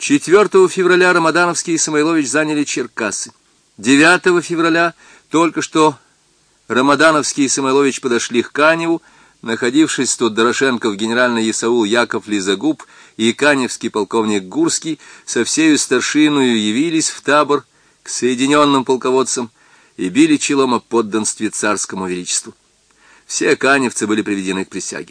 4 февраля Рамадановский и Самойлович заняли Черкассы. 9 февраля только что Рамадановский и Самойлович подошли к Каневу. Находившись тут, Дорошенков генеральный Исаул Яков Лизагуб и каневский полковник Гурский со всею старшиною явились в табор к соединенным полководцам и били челом о подданстве царскому величеству. Все каневцы были приведены к присяге.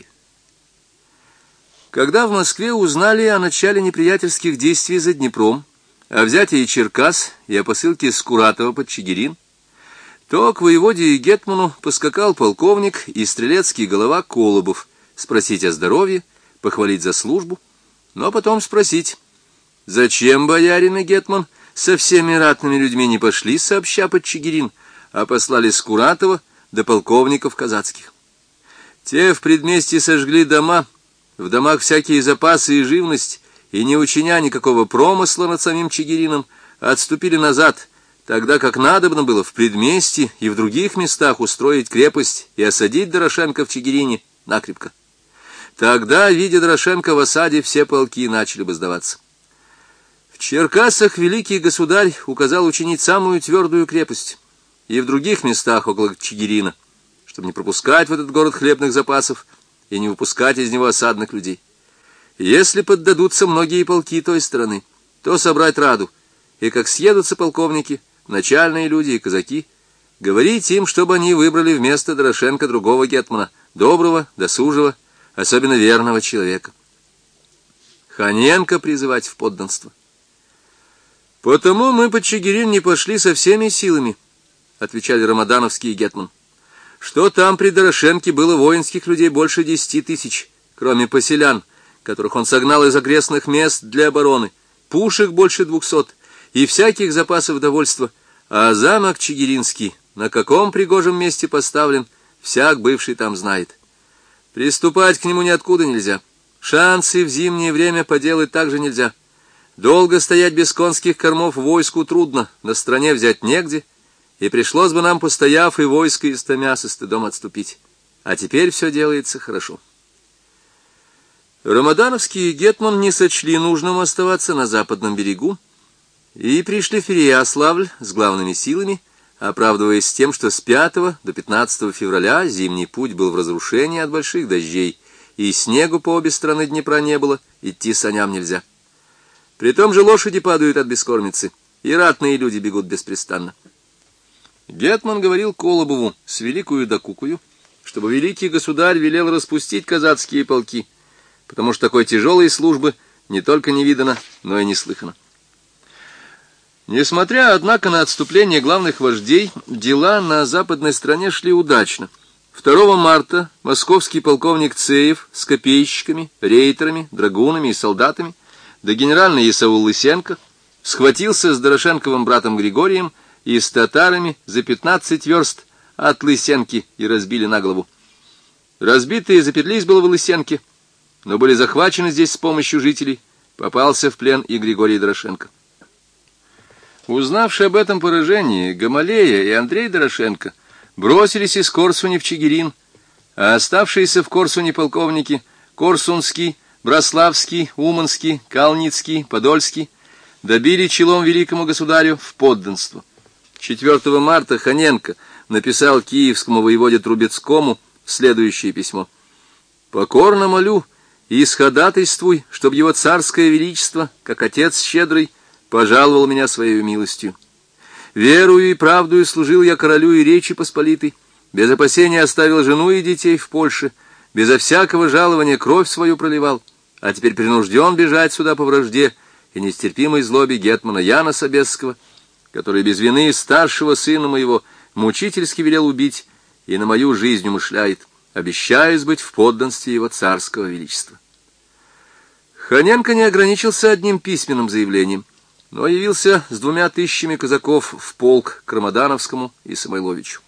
Когда в Москве узнали о начале неприятельских действий за Днепром, о взятии Черкасс и о посылке Скуратова под Чигирин, то к воеводе и гетману поскакал полковник и стрелецкий голова Колобов спросить о здоровье, похвалить за службу, но потом спросить, зачем боярин и гетман со всеми ратными людьми не пошли сообща под Чигирин, а послали Скуратова до полковников казацких. Те в предместье сожгли дома, в домах всякие запасы и живность, и, не учиня никакого промысла над самим Чигирином, отступили назад, тогда как надобно было в предместье и в других местах устроить крепость и осадить Дорошенко в Чигирине накрепко. Тогда, видя Дорошенко в осаде, все полки начали бы сдаваться. В Черкассах великий государь указал учинить самую твердую крепость, и в других местах около Чигирина, чтобы не пропускать в этот город хлебных запасов и не выпускать из него осадных людей. Если поддадутся многие полки той стороны, то собрать раду, и как съедутся полковники, начальные люди и казаки, говорить им, чтобы они выбрали вместо Дорошенко другого гетмана, доброго, досужего, особенно верного человека. Ханенко призывать в подданство. «Потому мы под Чигирин не пошли со всеми силами», — отвечали Рамадановский и гетман, «что там при Дорошенке было воинских людей больше 10 тысяч, кроме поселян, которых он согнал из окрестных мест для обороны, пушек больше 200 и всяких запасов довольства, а замок Чигиринский на каком пригожем месте поставлен, всяк бывший там знает. Приступать к нему ниоткуда нельзя, шансы в зимнее время поделать также нельзя. Долго стоять без конских кормов войску трудно, на стране взять негде, и пришлось бы нам, постояв, и войско истомя со стыдом отступить. А теперь все делается хорошо». Рамадановский и гетман не сочли нужным оставаться на западном берегу и пришли в Переяславль с главными силами, оправдываясь тем, что с 5 до 15 февраля зимний путь был в разрушении от больших дождей, и снегу по обе стороны Днепра не было, идти саням нельзя. При том же лошади падают от бескормицы, и ратные люди бегут беспрестанно. Гетман говорил Колобову с великою докукою, чтобы великий государь велел распустить казацкие полки, потому что такой тяжелой службы не только не видано, но и не слыхано. Несмотря, однако, на отступление главных вождей, дела на западной стороне шли удачно. 2 марта московский полковник Цеев с копейщиками, рейтерами, драгунами и солдатами, да генеральный Исаул Лысенко, схватился с Дорошенковым братом Григорием и с татарами за 15 верст от Лысенки и разбили на голову. Разбитые запетлись было в Лысенке, но были захвачены здесь с помощью жителей, попался в плен и Григорий Дорошенко. Узнавши об этом поражении, Гамалея и Андрей Дорошенко бросились из Корсуни в Чигирин, а оставшиеся в Корсуни полковники Корсунский, Браславский, Уманский, Калницкий, Подольский добили челом великому государю в подданство. 4 марта Ханенко написал киевскому воеводе Трубецкому следующее письмо: «Покорно молю и исходатайствуй, чтоб его царское величество, как отец щедрый, пожаловал меня своей милостью. Верую и правдою служил я королю и Речи Посполитой, без опасения оставил жену и детей в Польше, безо всякого жалования кровь свою проливал, а теперь принужден бежать сюда по вражде и нестерпимой злобе гетмана Яна Собесского, который без вины старшего сына моего мучительски велел убить и на мою жизнь умышляет, обещаясь быть в подданстве его царского величества». Ханенко не ограничился одним письменным заявлением, но явился с 2000 казаков в полк к Рамадановскому и Самойловичу.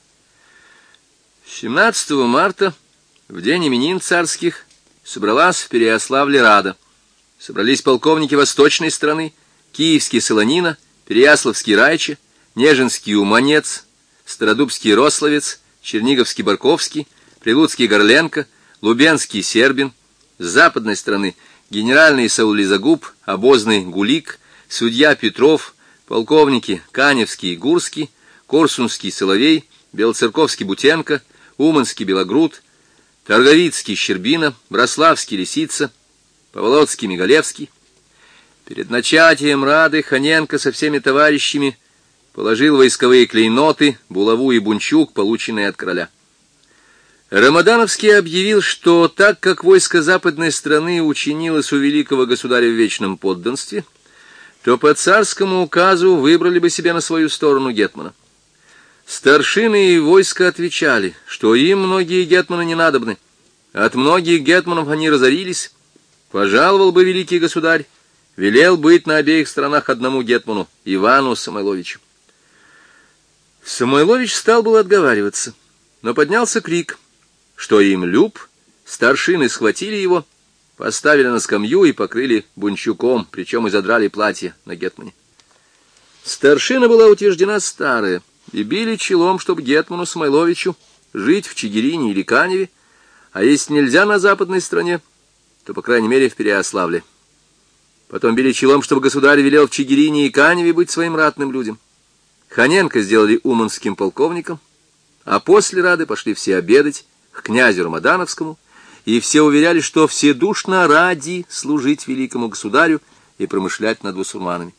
17 марта, в день именин царских, собралась в Переяславле рада. Собрались полковники восточной страны, киевский Солонина, Переяславский Райче, Нежинский Уманец, Стародубский Рословец, Черниговский Барковский, Прилуцкий Горленко, Лубенский Сербин, с западной стороны генеральный Саулизагуб, обозный Гулик, судья Петров, полковники Каневский и Гурский, Корсунский Соловей, Белоцерковский Бутенко, Уманский Белогруд, Торговицкий Щербина, Брославский Лисица, Поволоцкий Мигалевский. Перед начатием рады Ханенко со всеми товарищами положил войсковые клейноты, булаву и бунчук, полученные от короля. Рамадановский объявил, что так как войско западной страны учинилось у великого государя в вечном подданстве, то по царскому указу выбрали бы себе на свою сторону гетмана. Старшины и войско отвечали, что им многие гетманы не надобны. От многих гетманов они разорились. Пожаловал бы великий государь, велел быть на обеих сторонах одному гетману, Ивану Самойловичу. Самойлович стал было отговариваться, но поднялся крик, что им люб, старшины схватили его, поставили на скамью и покрыли бунчуком, причем и задрали платье на гетмане. Старшина была утверждена старая, и били челом, чтобы гетману Самойловичу жить в Чигирине или Каневе, а если нельзя на западной стране, то, по крайней мере, в Переяславле. Потом били челом, чтобы государь велел в Чигирине и Каневе быть своим ратным людям. Ханенко сделали уманским полковником, а после рады пошли все обедать к князю Рамадановскому, и все уверяли, что вседушно ради служить великому государю и промышлять над басурманами.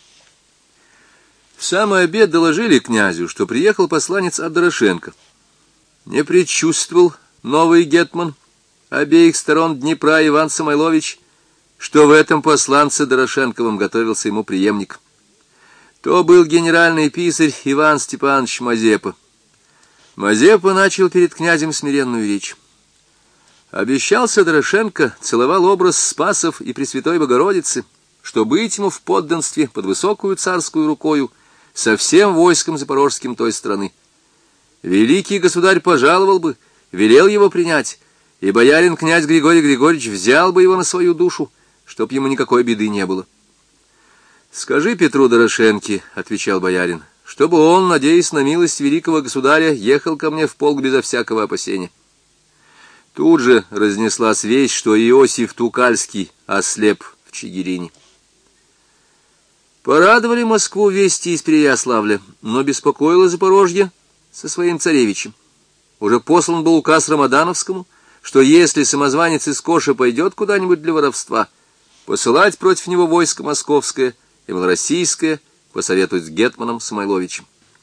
В самый обед доложили князю, что приехал посланец от Дорошенко. Не предчувствовал новый гетман обеих сторон Днепра Иван Самойлович, что в этом посланце Дорошенковым готовился ему преемник. То был генеральный писарь Иван Степанович Мазепа. Мазепа начал перед князем смиренную речь. Обещался Дорошенко, целовал образ Спасов и Пресвятой Богородицы, что быть ему в подданстве под высокую царскую рукою со всем войском запорожским той страны. Великий государь пожаловал бы, велел его принять, и боярин князь Григорий Григорьевич взял бы его на свою душу, чтоб ему никакой беды не было. «Скажи Петру Дорошенке, — отвечал боярин, — чтобы он, надеясь на милость великого государя, ехал ко мне в полк безо всякого опасения». Тут же разнеслась весть, что Иосиф Тукальский ослеп в Чигирине. Порадовали Москву вести из Переяславля, но беспокоило Запорожье со своим царевичем. Уже послан был указ Рамадановскому, что если самозванец из Коша пойдет куда-нибудь для воровства, посылать против него войско московское и малороссийское, посоветуют с гетманом Самойловичем.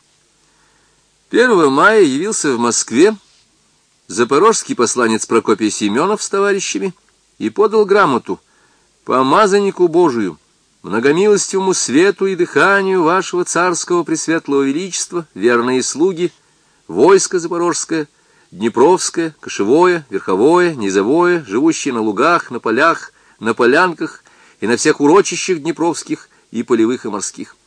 1 мая явился в Москве запорожский посланец Прокопий Семенов с товарищами и подал грамоту помазаннику Божию, многомилостивому свету и дыханию вашего царского пресветлого величества, верные слуги, войско запорожское, днепровское, кошевое, верховое, низовое, живущие на лугах, на полях, на полянках и на всех урочищах днепровских и полевых и морских.